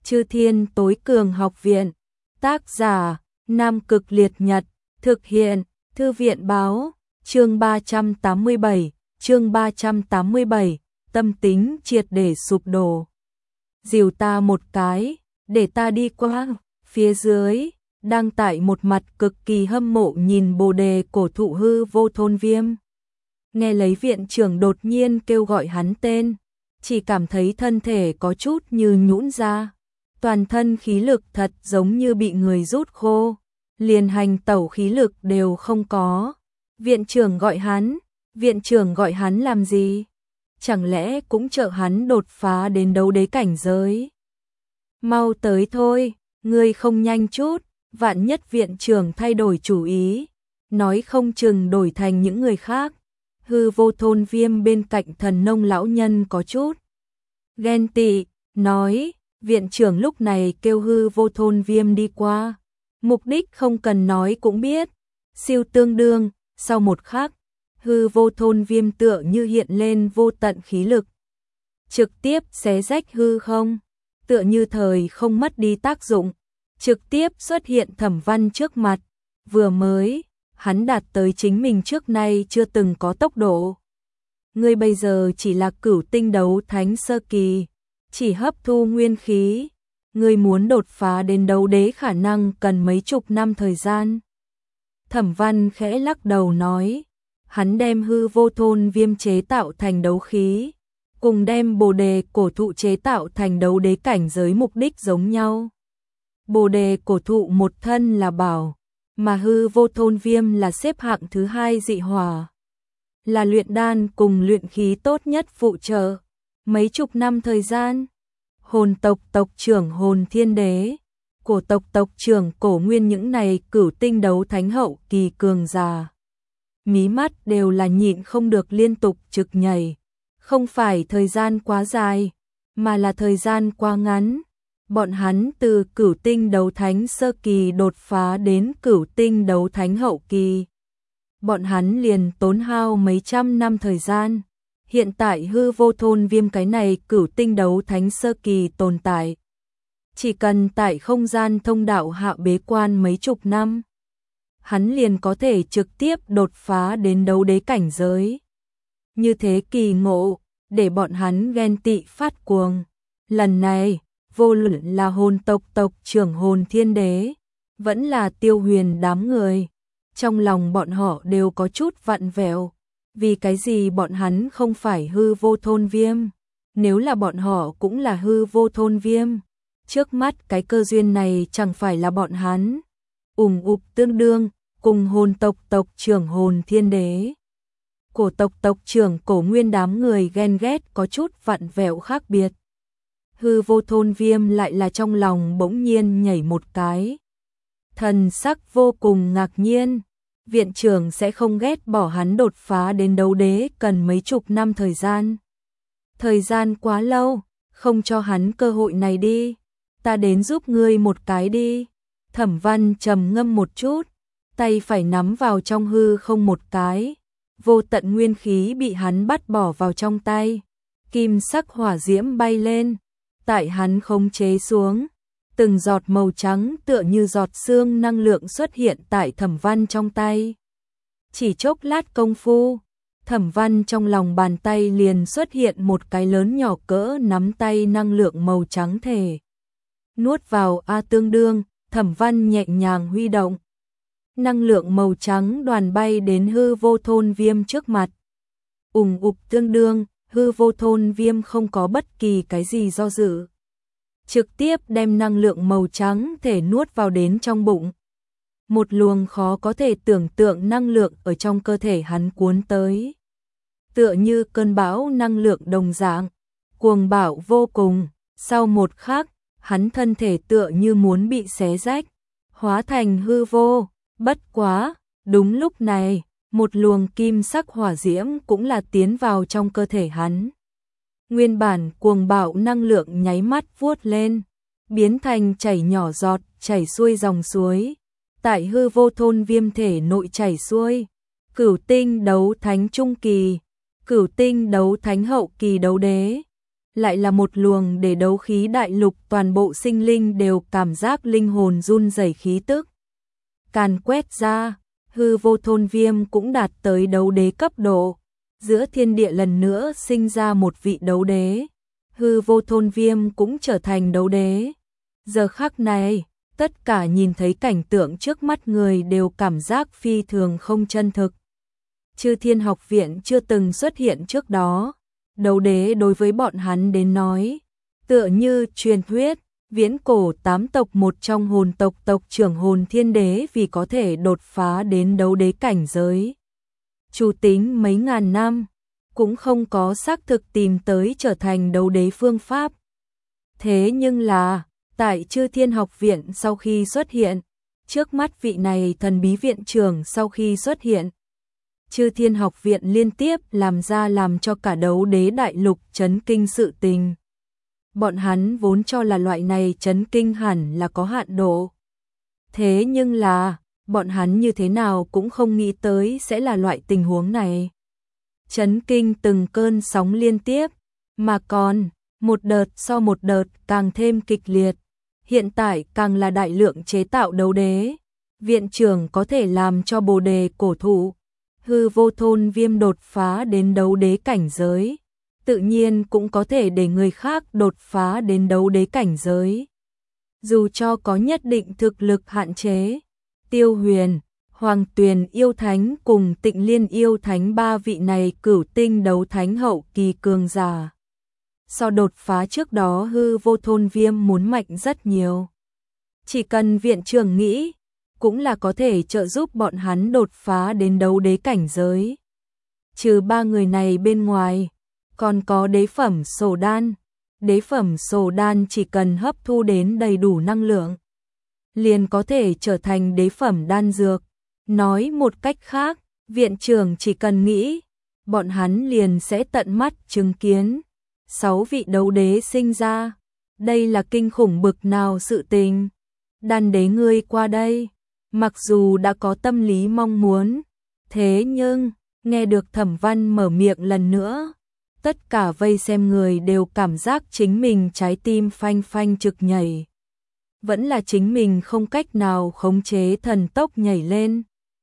Chư Thiên Tối Cường Học Viện. Tác giả: Nam Cực Liệt Nhật. Thực hiện: Thư viện báo. Chương 387, tâm tính triệt để sụp đổ. Dìu ta một cái, để ta đi qua. Phía dưới, đang tại một mặt cực kỳ hâm mộ nhìn bồ đề cổ thụ Hư Vô Thôn Viêm. Nghe lấy viện trưởng đột nhiên kêu gọi hắn tên, chỉ cảm thấy thân thể có chút như nhũn ra. Toàn thân khí lực thật giống như bị người rút khô, liền hành tẩu khí lực đều không có. Viện trưởng gọi hắn làm gì? Chẳng lẽ cũng trợ hắn đột phá đến đấu đế cảnh giới? Mau tới thôi, ngươi không nhanh chút, vạn nhất viện trưởng thay đổi chủ ý, nói không chừng đổi thành những người khác. Hư Vô Thôn Viêm bên cạnh Thần Nông lão nhân có chút ghen tị, nói. Viện trưởng lúc này kêu Hư Vô Thôn Viêm đi qua, mục đích không cần nói cũng biết. Siêu tương đương, sau một khắc, Hư Vô Thôn Viêm tựa như hiện lên vô tận khí lực, trực tiếp xé rách hư không, tựa như thời không mất đi tác dụng, trực tiếp xuất hiện Thẩm Văn trước mặt. Vừa mới, hắn đạt tới chính mình trước nay chưa từng có tốc độ. Ngươi bây giờ chỉ là cửu tinh đấu thánh sơ kỳ, chỉ hấp thu nguyên khí, ngươi muốn đột phá đến đấu đế khả năng cần mấy chục năm thời gian. Thẩm Văn khẽ lắc đầu nói, hắn đem Hư Vô Thôn Viêm chế tạo thành đấu khí, cùng đem bồ đề cổ thụ chế tạo thành đấu đế cảnh giới mục đích giống nhau. Bồ đề cổ thụ một thân là bảo, mà Hư Vô Thôn Viêm là xếp hạng thứ hai dị hỏa, là luyện đan cùng luyện khí tốt nhất phụ trợ. Mấy chục năm thời gian, hồn tộc tộc trưởng Hồn Thiên Đế, cổ tộc tộc trưởng Cổ Nguyên những này cửu tinh đấu thánh hậu kỳ cường già, mí mắt đều là nhịn không được liên tục trực nhảy. Không phải thời gian quá dài, mà là thời gian quá ngắn. Bọn hắn từ cửu tinh đấu thánh sơ kỳ đột phá đến cửu tinh đấu thánh hậu kỳ, bọn hắn liền tốn hao mấy trăm năm thời gian. Hiện tại Hư Vô Thôn Viêm cái này cửu tinh đấu thánh sơ kỳ tồn tại, chỉ cần tại không gian thông đạo hạ bế quan mấy chục năm, hắn liền có thể trực tiếp đột phá đến đấu đế cảnh giới. Như thế kỳ ngộ, để bọn hắn ghen tị phát cuồng. Lần này, vô luận là hồn tộc tộc trưởng Hồn Thiên Đế, vẫn là Tiêu Huyền đám người, trong lòng bọn họ đều có chút vặn vẹo. Vì cái gì bọn hắn không phải Hư Vô Thôn Viêm? Nếu là bọn họ cũng là Hư Vô Thôn Viêm, trước mắt cái cơ duyên này chẳng phải là bọn hắn tương đương cùng hồn tộc tộc trưởng Hồn Thiên Đế, cổ tộc tộc trưởng Cổ Nguyên đám người ghen ghét có chút vặn vẹo khác biệt. Hư Vô Thôn Viêm lại là trong lòng bỗng nhiên nhảy một cái, thần sắc vô cùng ngạc nhiên. Viện trưởng sẽ không ghét bỏ hắn đột phá đến đấu đế cần mấy chục năm thời gian. Thời gian quá lâu, không cho hắn cơ hội này đi. Ta đến giúp ngươi một cái đi. Thẩm Văn trầm ngâm một chút, tay phải nắm vào trong hư không một cái. Vô tận nguyên khí bị hắn bắt bỏ vào trong tay. Kim sắc hỏa diễm bay lên, tại hắn khống chế xuống. Từng giọt màu trắng tựa như giọt sương năng lượng xuất hiện tại Thẩm Văn trong tay. Chỉ chốc lát công phu, Thẩm Văn trong lòng bàn tay liền xuất hiện một cái lớn nhỏ cỡ nắm tay năng lượng màu trắng thể. Nuốt vào tương đương, Thẩm Văn nhẹ nhàng huy động. Năng lượng màu trắng đoàn bay đến Hư Vô Thôn Viêm trước mặt. Tương đương, Hư Vô Thôn Viêm không có bất kỳ cái gì do dự, trực tiếp đem năng lượng màu trắng thể nuốt vào đến trong bụng. Một luồng khó có thể tưởng tượng năng lượng ở trong cơ thể hắn cuốn tới, tựa như cơn bão năng lượng đồng dạng, cuồng bạo vô cùng. Sau một khắc, hắn thân thể tựa như muốn bị xé rách, hóa thành hư vô. Bất quá, đúng lúc này, một luồng kim sắc hỏa diễm cũng là tiến vào trong cơ thể hắn. Nguyên bản cuồng bạo năng lượng nháy mắt vuốt lên, biến thành chảy nhỏ giọt, chảy xuôi dòng suối. Tại Hư Vô Thôn Viêm thể nội chảy xuôi, cửu tinh đấu thánh trung kỳ, cửu tinh đấu thánh hậu kỳ đấu đế, lại là một luồng để đấu khí đại lục toàn bộ sinh linh đều cảm giác linh hồn run rẩy khí tức. Càn quét ra, hư vô thôn viêm cũng đạt tới đấu đế cấp độ, giữa thiên địa lần nữa sinh ra một vị đấu đế, hư vô thôn viêm cũng trở thành đấu đế. Giờ khắc này, tất cả nhìn thấy cảnh tượng trước mắt người đều cảm giác phi thường không chân thực. Chư Thiên Học Viện chưa từng xuất hiện trước đó, đấu đế đối với bọn hắn đến nói, tựa như truyền thuyết, viễn cổ 8 tộc một trong hồn tộc tộc trưởng Hồn Thiên Đế vì có thể đột phá đến đấu đế cảnh giới. Chủ tính mấy ngàn năm, cũng không có xác thực tìm tới trở thành đấu đế phương pháp. Thế nhưng là, tại Chư Thiên Học Viện sau khi xuất hiện, trước mắt vị này thần bí viện trưởng sau khi xuất hiện, Chư Thiên Học Viện liên tiếp làm ra làm cho cả đấu đế đại lục chấn kinh sự tình. Bọn hắn vốn cho là loại này chấn kinh hẳn là có hạn độ. Thế nhưng là, bọn hắn như thế nào cũng không nghĩ tới sẽ là loại tình huống này. Chấn kinh từng cơn sóng liên tiếp, mà còn, một đợt so một đợt càng thêm kịch liệt. Hiện tại càng là đại lượng chế tạo đấu đế. Viện trưởng có thể làm cho bồ đề cổ thụ, hư vô thôn viêm đột phá đến đấu đế cảnh giới. Tự nhiên cũng có thể để người khác đột phá đến đấu đế cảnh giới. Dù cho có nhất định thực lực hạn chế, Tiêu Huyền, Hoàng Tuyền yêu thánh cùng Tịnh Liên yêu thánh ba vị này cửu tinh đấu thánh hậu kỳ cường giả. So đột phá trước đó hư vô thôn viêm muốn mạnh rất nhiều. Chỉ cần viện trưởng nghĩ, cũng là có thể trợ giúp bọn hắn đột phá đến đấu đế cảnh giới. Trừ ba người này bên ngoài, còn có đế phẩm sổ đan. Đế phẩm sổ đan chỉ cần hấp thu đến đầy đủ năng lượng, liền có thể trở thành đế phẩm đan dược. Nói một cách khác, viện trưởng chỉ cần nghĩ, bọn hắn liền sẽ tận mắt chứng kiến 6 vị đấu đế sinh ra. Đây là kinh khủng bực nào sự tình. Đan đế ngươi qua đây, mặc dù đã có tâm lý mong muốn, thế nhưng, nghe được Thẩm Văn mở miệng lần nữa, tất cả vây xem người đều cảm giác chính mình trái tim phanh phanh trực nhảy. Vẫn là chính mình không cách nào khống chế thần tốc nhảy lên.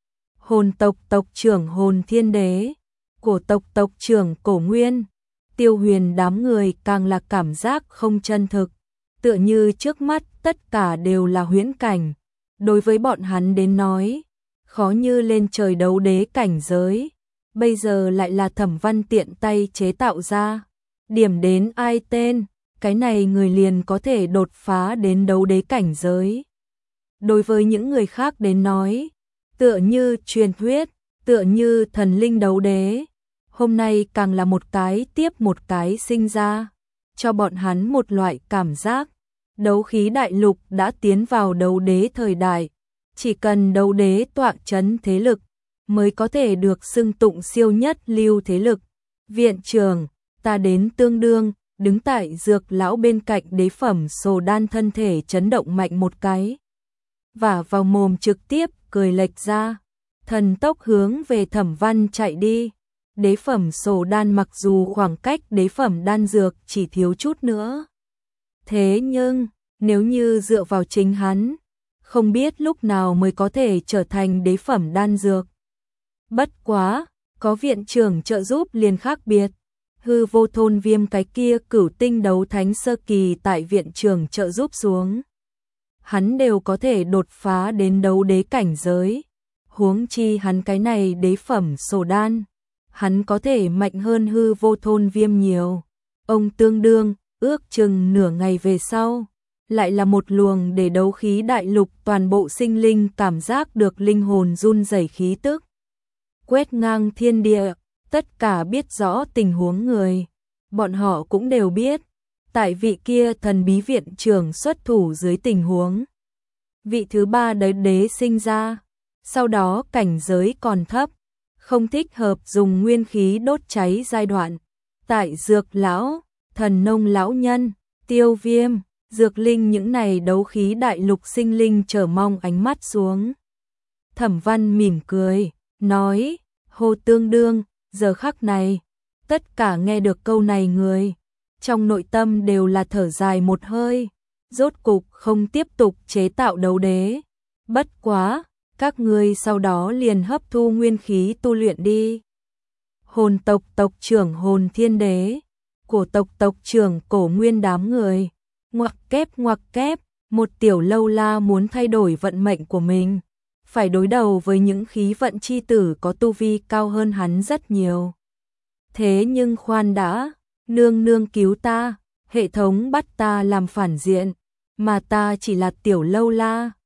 Hồn tộc tộc trưởng Hồn Thiên Đế, cổ tộc tộc trưởng Cổ Nguyên, Tiêu Huyền đám người càng là cảm giác không chân thực, tựa như trước mắt tất cả đều là huyễn cảnh. Đối với bọn hắn đến nói, khó như lên trời đấu đế cảnh giới. Bây giờ lại là Thẩm Văn tiện tay chế tạo ra. Điểm đến ai tên, cái này người liền có thể đột phá đến đấu đế cảnh giới. Đối với những người khác đến nói, tựa như truyền thuyết, tựa như thần linh đấu đế. Hôm nay càng là một cái tiếp một cái sinh ra, cho bọn hắn một loại cảm giác. Đấu khí đại lục đã tiến vào đấu đế thời đại. Chỉ cần đấu đế tọa chấn thế lực, mới có thể được xưng tụng siêu nhất lưu thế lực. Viện trưởng, ta đến tương đương, đứng tại dược lão bên cạnh đế phẩm sổ đan thân thể chấn động mạnh một cái. Vả vào mồm trực tiếp, cười lệch ra. Thần tốc hướng về Thẩm Văn chạy đi. Đế phẩm sổ đan mặc dù khoảng cách đế phẩm đan dược chỉ thiếu chút nữa. Thế nhưng, nếu như dựa vào chính hắn, không biết lúc nào mới có thể trở thành đế phẩm đan dược. Bất quá, có viện trưởng trợ giúp liền khác biệt. Hư vô thôn viêm cái kia cửu tinh đấu thánh sơ kỳ tại viện trưởng trợ giúp xuống, hắn đều có thể đột phá đến đấu đế cảnh giới. Huống chi hắn cái này đế phẩm sổ đan, hắn có thể mạnh hơn hư vô thôn viêm nhiều. Ông tương đương, ước chừng nửa ngày về sau, lại là một luồng để đấu khí đại lục toàn bộ sinh linh cảm giác được linh hồn run rẩy khí tức. Quét ngang thiên địa, tất cả biết rõ tình huống người. Bọn họ cũng đều biết, tại vị kia thần bí viện trưởng xuất thủ dưới tình huống. Vị thứ ba đế đế sinh ra, sau đó cảnh giới còn thấp, không thích hợp dùng nguyên khí đốt cháy giai đoạn. Tại dược lão, thần nông lão nhân, tiêu viêm, dược linh những này đấu khí đại lục sinh linh chờ mong ánh mắt xuống. Thẩm Văn mỉm cười, nói, hô tương đương, giờ khắc này, tất cả nghe được câu này người, trong nội tâm đều là thở dài một hơi, rốt cục không tiếp tục chế tạo đấu đế. Bất quá, các ngươi sau đó liền hấp thu nguyên khí tu luyện đi. Hồn tộc tộc trưởng Hồn Thiên Đế, cổ tộc tộc trưởng Cổ Nguyên đám người, ngoặc kép, một tiểu lâu la muốn thay đổi vận mệnh của mình, phải đối đầu với những khí vận chi tử có tu vi cao hơn hắn rất nhiều. Thế nhưng khoan đã, nương nương cứu ta, hệ thống bắt ta làm phản diện, mà ta chỉ là tiểu lâu la,